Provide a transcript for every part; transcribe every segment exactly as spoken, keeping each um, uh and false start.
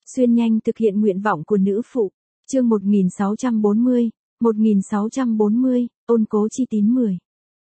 Xuyên nhanh thực hiện nguyện vọng của nữ phụ. Chương một nghìn sáu trăm bốn mươi, một nghìn sáu trăm bốn mươi, ôn cố chi tín mười.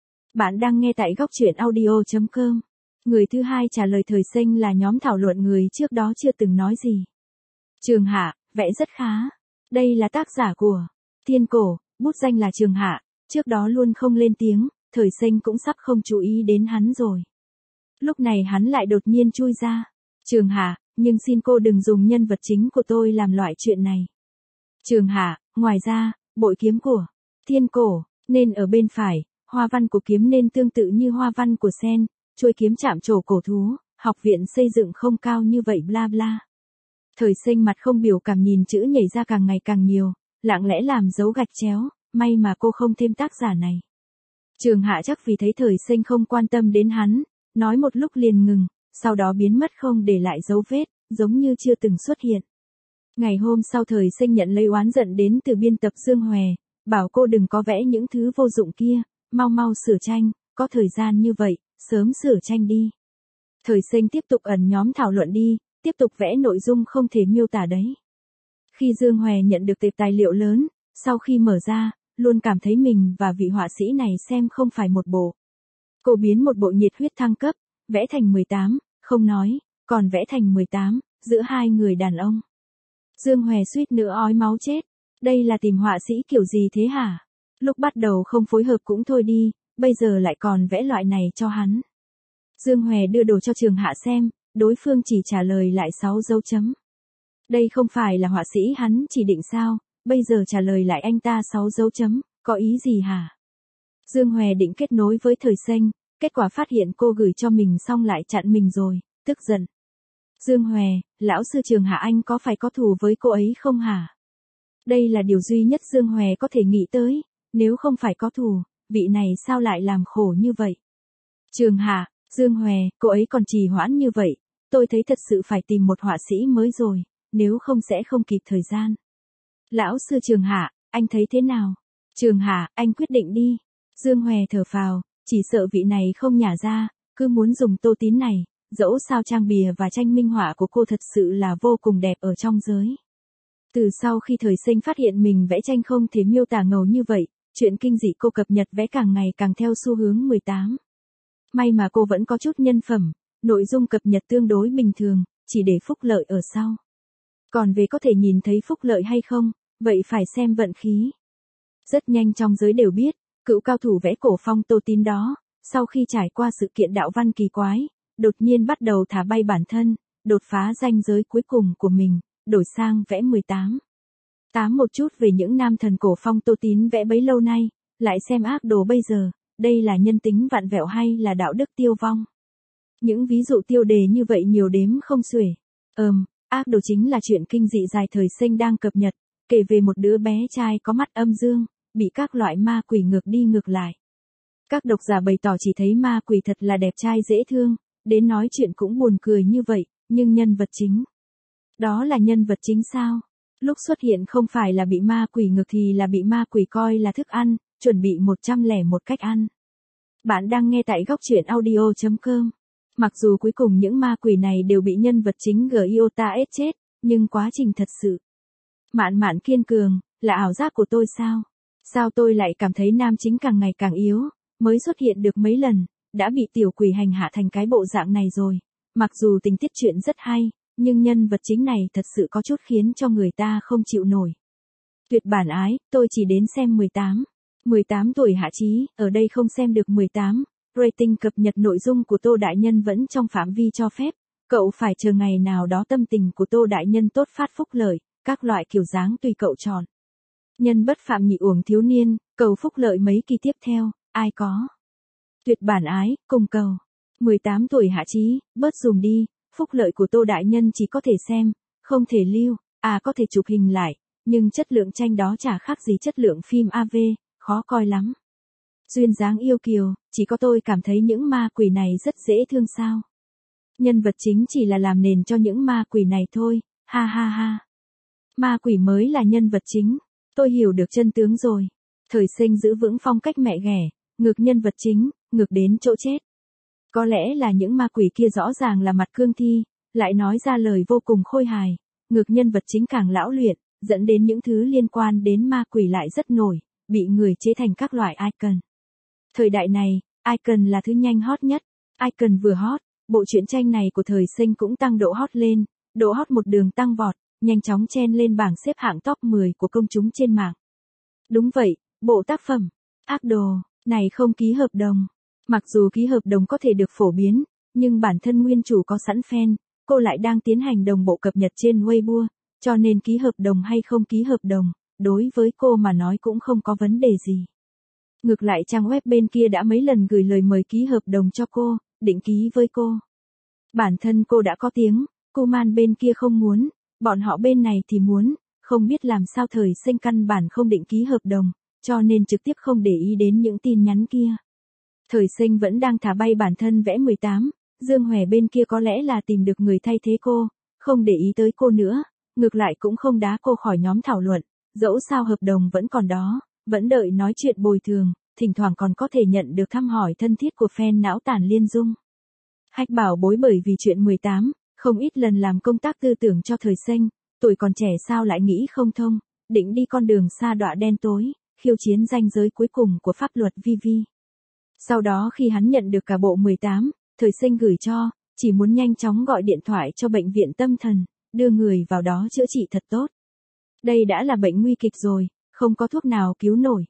Bạn đang nghe tại góc truyện audio chấm com. Người thứ hai trả lời thời sinh là nhóm thảo luận người trước đó chưa từng nói gì. Trường Hạ, vẽ rất khá. Đây là tác giả của Thiên Cổ, bút danh là Trường Hạ, trước đó luôn không lên tiếng, thời sinh cũng sắp không chú ý đến hắn rồi. Lúc này hắn lại đột nhiên chui ra. Trường Hạ, nhưng xin cô đừng dùng nhân vật chính của tôi làm loại chuyện này. Trường Hạ, ngoài ra, bội kiếm của Thiên Cổ nên ở bên phải, hoa văn của kiếm nên tương tự như hoa văn của sen, chuôi kiếm chạm trổ cổ thú, học viện xây dựng không cao như vậy bla bla. Thời sinh mặt không biểu cảm nhìn chữ nhảy ra càng ngày càng nhiều, lặng lẽ làm dấu gạch chéo, may mà cô không thêm tác giả này. Trường Hạ chắc vì thấy thời sinh không quan tâm đến hắn, nói một lúc liền ngừng, sau đó biến mất không để lại dấu vết, giống như chưa từng xuất hiện. Ngày hôm sau thời sinh nhận lấy oán giận đến từ biên tập Dương Hòe, bảo cô đừng có vẽ những thứ vô dụng kia, mau mau sửa tranh, có thời gian như vậy, sớm sửa tranh đi. Thời sinh tiếp tục ẩn nhóm thảo luận đi, tiếp tục vẽ nội dung không thể miêu tả đấy. Khi Dương Hòe nhận được tệp tài liệu lớn, sau khi mở ra, luôn cảm thấy mình và vị họa sĩ này xem không phải một bộ. Cô biến một bộ nhiệt huyết thăng cấp, vẽ thành mười tám, không nói, còn vẽ thành mười tám, giữa hai người đàn ông. Dương Hòe suýt nữa ói máu chết. Đây là tìm họa sĩ kiểu gì thế hả? Lúc bắt đầu không phối hợp cũng thôi đi, bây giờ lại còn vẽ loại này cho hắn. Dương Hòe đưa đồ cho Trường Hạ xem, đối phương chỉ trả lời lại sáu dấu chấm. Đây không phải là họa sĩ hắn chỉ định sao, bây giờ trả lời lại anh ta sáu dấu chấm, có ý gì hả? Dương Hòe định kết nối với thời sinh, kết quả phát hiện cô gửi cho mình xong lại chặn mình rồi, tức giận. Dương Hòe, lão sư Trường Hạ anh có phải có thù với cô ấy không hả? Đây là điều duy nhất Dương Hòe có thể nghĩ tới, nếu không phải có thù, vị này sao lại làm khổ như vậy? Trường Hạ, Dương Hòe, cô ấy còn trì hoãn như vậy, tôi thấy thật sự phải tìm một họa sĩ mới rồi, nếu không sẽ không kịp thời gian. Lão sư Trường Hạ, anh thấy thế nào? Trường Hạ, anh quyết định đi. Dương Hòe thở phào, chỉ sợ vị này không nhả ra, cứ muốn dùng tô tín này, dẫu sao trang bìa và tranh minh họa của cô thật sự là vô cùng đẹp ở trong giới. Từ sau khi thời sinh phát hiện mình vẽ tranh không thể miêu tả ngầu như vậy, chuyện kinh dị cô cập nhật vẽ càng ngày càng theo xu hướng mười tám. May mà cô vẫn có chút nhân phẩm, nội dung cập nhật tương đối bình thường, chỉ để phúc lợi ở sau. Còn về có thể nhìn thấy phúc lợi hay không, vậy phải xem vận khí. Rất nhanh trong giới đều biết, cựu cao thủ vẽ cổ phong tô tín đó, sau khi trải qua sự kiện đạo văn kỳ quái, đột nhiên bắt đầu thả bay bản thân, đột phá ranh giới cuối cùng của mình, đổi sang vẽ mười tám. Tám một chút về những nam thần cổ phong tô tín vẽ bấy lâu nay, lại xem ác đồ bây giờ, đây là nhân tính vặn vẹo hay là đạo đức tiêu vong. Những ví dụ tiêu đề như vậy nhiều đếm không xuể. Ừm, ác đồ chính là chuyện kinh dị dài thời sinh đang cập nhật, kể về một đứa bé trai có mắt âm dương, bị các loại ma quỷ ngược đi ngược lại. Các độc giả bày tỏ chỉ thấy ma quỷ thật là đẹp trai dễ thương, đến nói chuyện cũng buồn cười như vậy, nhưng nhân vật chính. Đó là nhân vật chính sao? Lúc xuất hiện không phải là bị ma quỷ ngược thì là bị ma quỷ coi là thức ăn, chuẩn bị một trăm lẻ một cách ăn. Bạn đang nghe tại góc truyện audio chấm com. Mặc dù cuối cùng những ma quỷ này đều bị nhân vật chính Giota ết chết, nhưng quá trình thật sự. Mạn Mạn kiên cường, là ảo giác của tôi sao? Sao tôi lại cảm thấy nam chính càng ngày càng yếu, mới xuất hiện được mấy lần, đã bị tiểu quỷ hành hạ thành cái bộ dạng này rồi. Mặc dù tình tiết chuyện rất hay, nhưng nhân vật chính này thật sự có chút khiến cho người ta không chịu nổi. Tuyệt bản ái, tôi chỉ đến xem mười tám. mười tám tuổi hạ chí, ở đây không xem được mười tám. Rating cập nhật nội dung của Tô Đại Nhân vẫn trong phạm vi cho phép. Cậu phải chờ ngày nào đó tâm tình của Tô Đại Nhân tốt phát phúc lợi, các loại kiểu dáng tùy cậu chọn. Nhân bất phạm nhị uổng thiếu niên, cầu phúc lợi mấy kỳ tiếp theo, ai có. Tuyệt bản ái, cùng cầu. mười tám tuổi hạ chí, bớt dùm đi, phúc lợi của Tô Đại Nhân chỉ có thể xem, không thể lưu, à có thể chụp hình lại, nhưng chất lượng tranh đó chả khác gì chất lượng phim a vê, khó coi lắm. Duyên dáng yêu kiều, chỉ có tôi cảm thấy những ma quỷ này rất dễ thương sao. Nhân vật chính chỉ là làm nền cho những ma quỷ này thôi, ha ha ha. Ma quỷ mới là nhân vật chính, tôi hiểu được chân tướng rồi. Thời sinh giữ vững phong cách mẹ ghẻ, ngược nhân vật chính, ngược đến chỗ chết. Có lẽ là những ma quỷ kia rõ ràng là mặt cương thi, lại nói ra lời vô cùng khôi hài, ngược nhân vật chính càng lão luyện, dẫn đến những thứ liên quan đến ma quỷ lại rất nổi, bị người chế thành các loại icon. Thời đại này, icon là thứ nhanh hot nhất, icon vừa hot, bộ truyện tranh này của thời sinh cũng tăng độ hot lên, độ hot một đường tăng vọt, nhanh chóng chen lên bảng xếp hạng top mười của công chúng trên mạng. Đúng vậy, bộ tác phẩm Ác Đồ này không ký hợp đồng. Mặc dù ký hợp đồng có thể được phổ biến, nhưng bản thân nguyên chủ có sẵn fan, cô lại đang tiến hành đồng bộ cập nhật trên Weibo, cho nên ký hợp đồng hay không ký hợp đồng, đối với cô mà nói cũng không có vấn đề gì. Ngược lại trang web bên kia đã mấy lần gửi lời mời ký hợp đồng cho cô, định ký với cô. Bản thân cô đã có tiếng, Kuman bên kia không muốn, bọn họ bên này thì muốn, không biết làm sao thời sinh căn bản không định ký hợp đồng, cho nên trực tiếp không để ý đến những tin nhắn kia. Thời sinh vẫn đang thả bay bản thân vẽ mười tám, Dương Hòe bên kia có lẽ là tìm được người thay thế cô, không để ý tới cô nữa, ngược lại cũng không đá cô khỏi nhóm thảo luận, dẫu sao hợp đồng vẫn còn đó, vẫn đợi nói chuyện bồi thường, thỉnh thoảng còn có thể nhận được thăm hỏi thân thiết của fan não tàn Liên Dung. Hách Bảo Bối bởi vì chuyện mười tám, không ít lần làm công tác tư tưởng cho thời sinh, tuổi còn trẻ sao lại nghĩ không thông, định đi con đường sa đọa đen tối, khiêu chiến ranh giới cuối cùng của pháp luật vi vi. Sau đó khi hắn nhận được cả bộ mười tám, thời sinh gửi cho, chỉ muốn nhanh chóng gọi điện thoại cho bệnh viện tâm thần, đưa người vào đó chữa trị thật tốt. Đây đã là bệnh nguy kịch rồi, không có thuốc nào cứu nổi.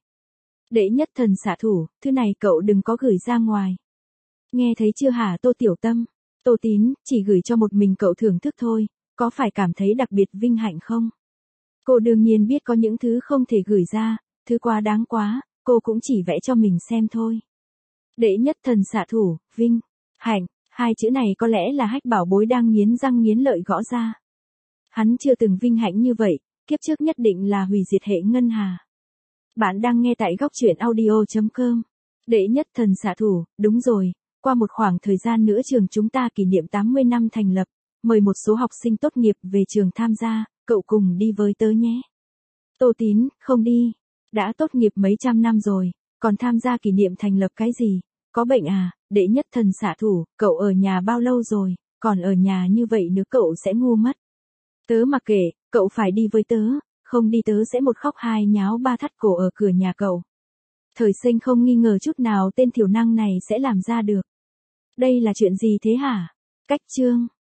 Đệ nhất thần xạ thủ, thứ này cậu đừng có gửi ra ngoài. Nghe thấy chưa hả Tô Tiểu Tâm? Tô Tín, chỉ gửi cho một mình cậu thưởng thức thôi, có phải cảm thấy đặc biệt vinh hạnh không? Cô đương nhiên biết có những thứ không thể gửi ra, thứ quá đáng quá, cô cũng chỉ vẽ cho mình xem thôi. Đệ nhất thần xạ thủ, vinh, hạnh, hai chữ này có lẽ là Hách Bảo Bối đang nghiến răng nghiến lợi gõ ra. Hắn chưa từng vinh hạnh như vậy, kiếp trước nhất định là hủy diệt hệ ngân hà. Bạn đang nghe tại góc truyện audio chấm com. Đệ nhất thần xạ thủ, đúng rồi, qua một khoảng thời gian nữa trường chúng ta kỷ niệm tám mươi năm thành lập, mời một số học sinh tốt nghiệp về trường tham gia, cậu cùng đi với tớ nhé. Tô Tín, không đi, đã tốt nghiệp mấy trăm năm rồi, còn tham gia kỷ niệm thành lập cái gì, có bệnh à, đệ nhất thần xạ thủ, cậu ở nhà bao lâu rồi, còn ở nhà như vậy nữa cậu sẽ ngu mất. Tớ mặc kệ, cậu phải đi với tớ, không đi tớ sẽ một khóc hai nháo ba thắt cổ ở cửa nhà cậu. Thời sinh không nghi ngờ chút nào tên thiểu năng này sẽ làm ra được. Đây là chuyện gì thế hả? Cách chương